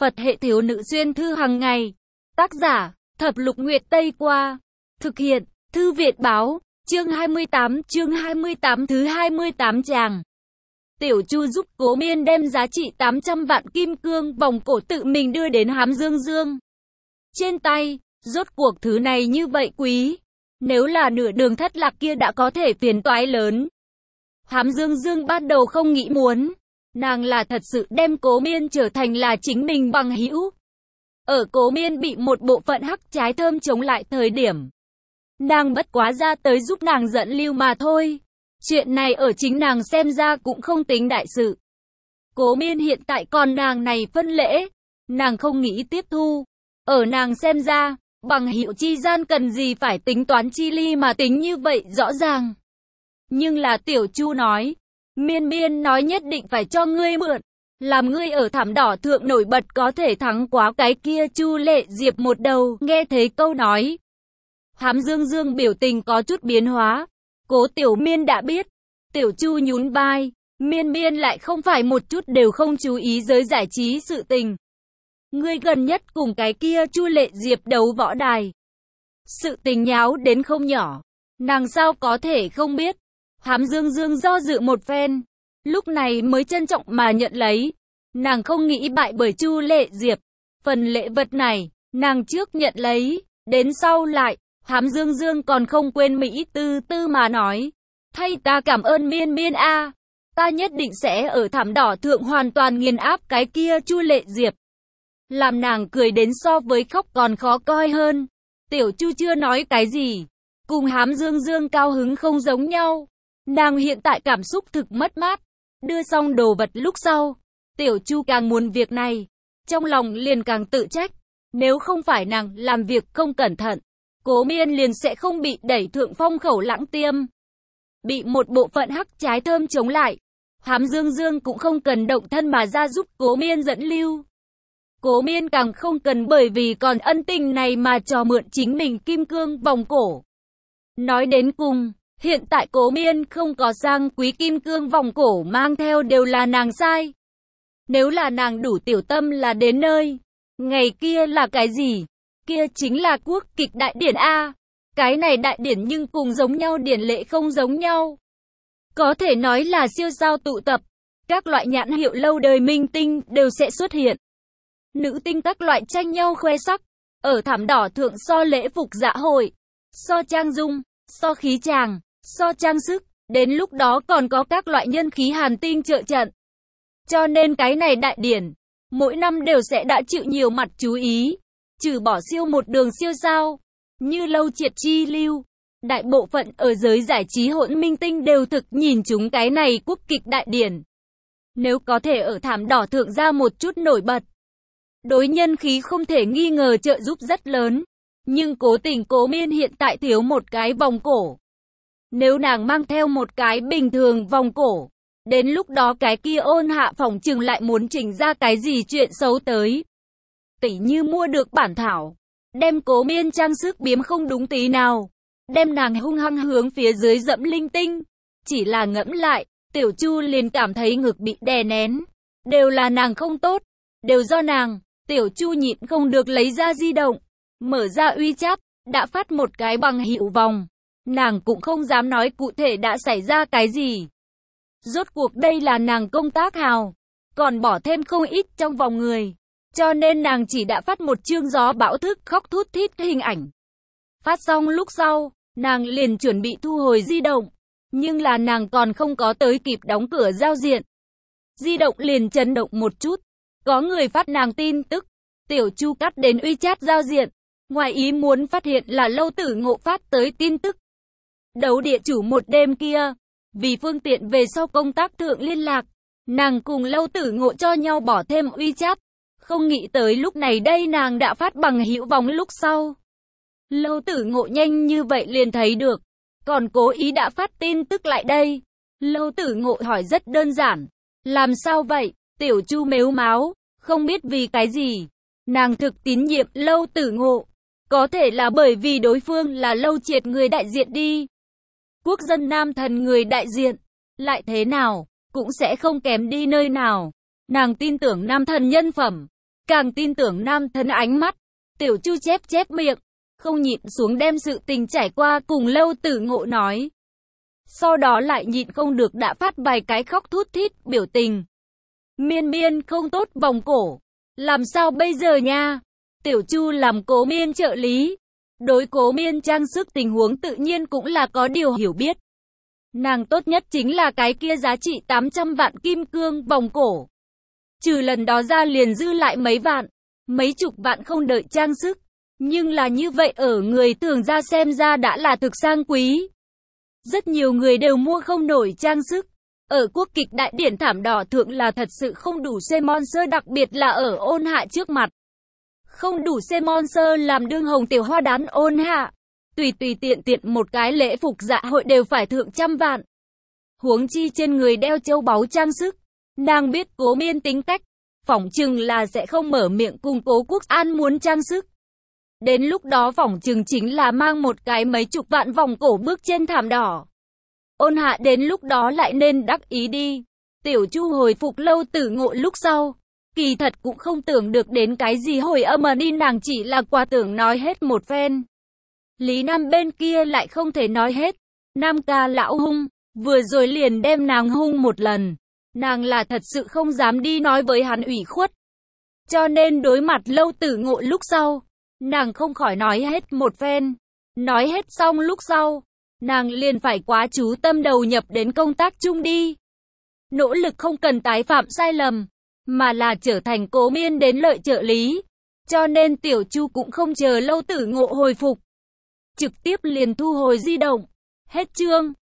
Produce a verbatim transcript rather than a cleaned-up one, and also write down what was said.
Phật hệ thiếu nữ xuyên thư hàng ngày. Tác giả, Thập Lục Nguyệt Tây Qua. Thực hiện, Thư Viện Báo. Chương hai mươi tám, chương hai mươi tám thứ hai mươi tám tràng. Tiểu Chu giúp Cố Miên đem giá trị tám trăm vạn kim cương vòng cổ tự mình đưa đến Hám Dương Dương. Trên tay, rốt cuộc thứ này như vậy quý. Nếu là nửa đường thất lạc kia đã có thể phiền toái lớn. Hám Dương Dương ban đầu không nghĩ muốn. Nàng là thật sự đem Cố Miên trở thành là chính mình bằng hữu. Ở Cố Miên bị một bộ phận hắc trái thơm chống lại thời điểm. Nàng bất quá ra tới giúp nàng dẫn lưu mà thôi. Chuyện này ở chính nàng xem ra cũng không tính đại sự. Cố Miên hiện tại còn nàng này phân lễ. Nàng không nghĩ tiếp thu. Ở nàng xem ra, bằng hữu chi gian cần gì phải tính toán chi ly mà tính như vậy rõ ràng. Nhưng là Tiểu Chu nói. Miên Miên nói nhất định phải cho ngươi mượn. Làm ngươi ở thảm đỏ thượng nổi bật có thể thắng quá cái kia Chu Lệ Diệp một đầu. Nghe thấy câu nói. Hám Dương Dương biểu tình có chút biến hóa. Cố Tiểu Miên đã biết. Tiểu Chu nhún vai. Miên Miên lại không phải một chút đều không chú ý giới giải trí sự tình. Ngươi gần nhất cùng cái kia Chu Lệ Diệp đấu võ đài. Sự tình nháo đến không nhỏ. Nàng sao có thể không biết. Hám Dương Dương do dự một phen. Lúc này mới trân trọng mà nhận lấy. Nàng không nghĩ bại bởi Chu Lệ Diệp. Phần lễ vật này, nàng trước nhận lấy. Đến sau lại, Hám Dương Dương còn không quên Mỹ tư tư mà nói. Thay ta cảm ơn Miên Miên a, ta nhất định sẽ ở thảm đỏ thượng hoàn toàn nghiền áp cái kia Chu Lệ Diệp. Làm nàng cười đến so với khóc còn khó coi hơn. Tiểu Chu chưa nói cái gì. Cùng Hám Dương Dương cao hứng không giống nhau. Nàng hiện tại cảm xúc thực mất mát. Đưa xong đồ vật lúc sau. Tiểu Chu càng muốn việc này. Trong lòng liền càng tự trách. Nếu không phải nàng làm việc không cẩn thận. Cố Miên liền sẽ không bị đẩy thượng phong khẩu lãng tiêm. Bị một bộ phận hắc trái thơm chống lại. Hám Dương Dương cũng không cần động thân mà ra giúp Cố Miên dẫn lưu. Cố Miên càng không cần bởi vì còn ân tình này mà cho mượn chính mình kim cương vòng cổ. Nói đến cùng, hiện tại Cố Miên không có sang quý kim cương vòng cổ mang theo đều là nàng sai. Nếu là nàng đủ tiểu tâm là đến nơi. Ngày kia là cái gì? Kia chính là quốc kịch đại điển A. Cái này đại điển nhưng cùng giống nhau điển lệ không giống nhau. Có thể nói là siêu sao tụ tập. Các loại nhãn hiệu lâu đời minh tinh đều sẽ xuất hiện. Nữ tinh các loại tranh nhau khoe sắc. Ở thảm đỏ thượng so lễ phục dạ hội. So trang dung, so khí chàng, so trang sức. Đến lúc đó còn có các loại nhân khí hàn tinh trợ trận. Cho nên cái này đại điển, mỗi năm đều sẽ đã chịu nhiều mặt chú ý. Trừ bỏ siêu một đường siêu sao, như Lâu Triệt Chi lưu, đại bộ phận ở giới giải trí hỗn minh tinh đều thực nhìn chúng cái này quốc kịch đại điển. Nếu có thể ở thảm đỏ thượng ra một chút nổi bật, đối nhân khí không thể nghi ngờ trợ giúp rất lớn. Nhưng cố tình Cố Miên hiện tại thiếu một cái vòng cổ. Nếu nàng mang theo một cái bình thường vòng cổ, đến lúc đó cái kia Ôn Hạ phỏng chừng lại muốn chỉnh ra cái gì chuyện xấu tới. Tỉ như mua được bản thảo, đem Cố Miên trang sức biếm không đúng tí nào, đem nàng hung hăng hướng phía dưới dẫm linh tinh. Chỉ là ngẫm lại, Tiểu Chu liền cảm thấy ngực bị đè nén. Đều là nàng không tốt, đều do nàng. Tiểu Chu nhịn không được lấy ra di động, mở ra WeChat, đã phát một cái bằng hữu vòng. Nàng cũng không dám nói cụ thể đã xảy ra cái gì. Rốt cuộc đây là nàng công tác hào, còn bỏ thêm không ít trong vòng người. Cho nên nàng chỉ đã phát một chương gió bão thức khóc thút thít hình ảnh. Phát xong lúc sau, nàng liền chuẩn bị thu hồi di động. Nhưng là nàng còn không có tới kịp đóng cửa giao diện. Di động liền chấn động một chút. Có người phát nàng tin tức. Tiểu Chu cắt đến WeChat giao diện. Ngoài ý muốn phát hiện là Lâu Tử Ngộ phát tới tin tức. Đấu địa chủ một đêm kia. Vì phương tiện về sau công tác thượng liên lạc. Nàng cùng Lâu Tử Ngộ cho nhau bỏ thêm WeChat. Không nghĩ tới lúc này đây nàng đã phát bằng hữu vòng lúc sau. Lâu Tử Ngộ nhanh như vậy liền thấy được. Còn cố ý đã phát tin tức lại đây. Lâu Tử Ngộ hỏi rất đơn giản. Làm sao vậy? Tiểu Chu mếu máo. Không biết vì cái gì. Nàng thực tín nhiệm Lâu Tử Ngộ. Có thể là bởi vì đối phương là Lâu Triệt người đại diện đi. Quốc dân nam thần người đại diện. Lại thế nào? Cũng sẽ không kém đi nơi nào. Nàng tin tưởng nam thần nhân phẩm. càng tin tưởng nam thân ánh mắt. Tiểu Chu chép chép miệng, không nhịn xuống đem sự tình trải qua cùng Lâu Tử Ngộ nói. Sau đó lại nhịn không được đã phát vài cái khóc thút thít, biểu tình. Miên miên không tốt vòng cổ. Làm sao bây giờ nha? Tiểu Chu làm Cố Miên trợ lý. Đối Cố Miên trang sức tình huống tự nhiên cũng là có điều hiểu biết. Nàng tốt nhất chính là cái kia giá trị tám trăm vạn kim cương vòng cổ. Trừ lần đó ra liền dư lại mấy vạn, mấy chục vạn không đợi trang sức. Nhưng là như vậy ở người thường ra xem ra đã là thực sang quý. Rất nhiều người đều mua không nổi trang sức. Ở quốc kịch đại điển thảm đỏ thượng là thật sự không đủ sponsor, đặc biệt là ở Ôn Hạ trước mặt. Không đủ sponsor làm đương hồng tiểu hoa đán Ôn Hạ. Tùy tùy tiện tiện một cái lễ phục dạ hội đều phải thượng trăm vạn. Huống chi trên người đeo châu báu trang sức. Nàng biết Cố Miên tính cách, phỏng chừng là sẽ không mở miệng cùng Cố Quốc An muốn trang sức. Đến lúc đó phỏng chừng chính là mang một cái mấy chục vạn vòng cổ bước trên thảm đỏ. Ôn Hạ đến lúc đó lại nên đắc ý đi. Tiểu Chu hồi phục Lâu Tử Ngộ lúc sau, kỳ thật cũng không tưởng được đến cái gì hồi âm mà đi, nàng chỉ là qua tưởng nói hết một phen. Lý Nam bên kia lại không thể nói hết. Nam ca lão hung, vừa rồi liền đem nàng hung một lần. Nàng là thật sự không dám đi nói với hắn ủy khuất. Cho nên đối mặt Lâu Tử Ngộ lúc sau, nàng không khỏi nói hết một phen. Nói hết xong lúc sau, nàng liền phải quá chú tâm đầu nhập đến công tác chung đi. Nỗ lực không cần tái phạm sai lầm, mà là trở thành Cố Miên đến lợi trợ lý. Cho nên Tiểu Chu cũng không chờ Lâu Tử Ngộ hồi phục, trực tiếp liền thu hồi di động. Hết chương.